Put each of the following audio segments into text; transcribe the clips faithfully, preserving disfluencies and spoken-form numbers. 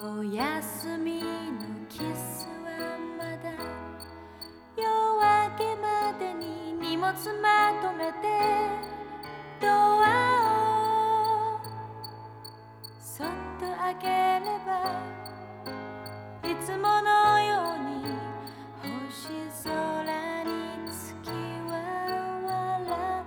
おやすみのキスはまだ夜明けまでに荷物まとめてドアをそっと開ければいつものように星空に月は笑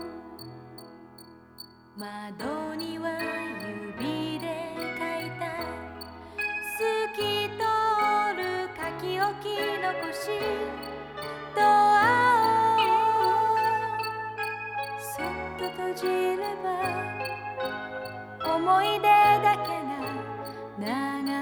う窓には指で書いた透き通る書き置き残しドアをそっと閉じれば思い出だけが流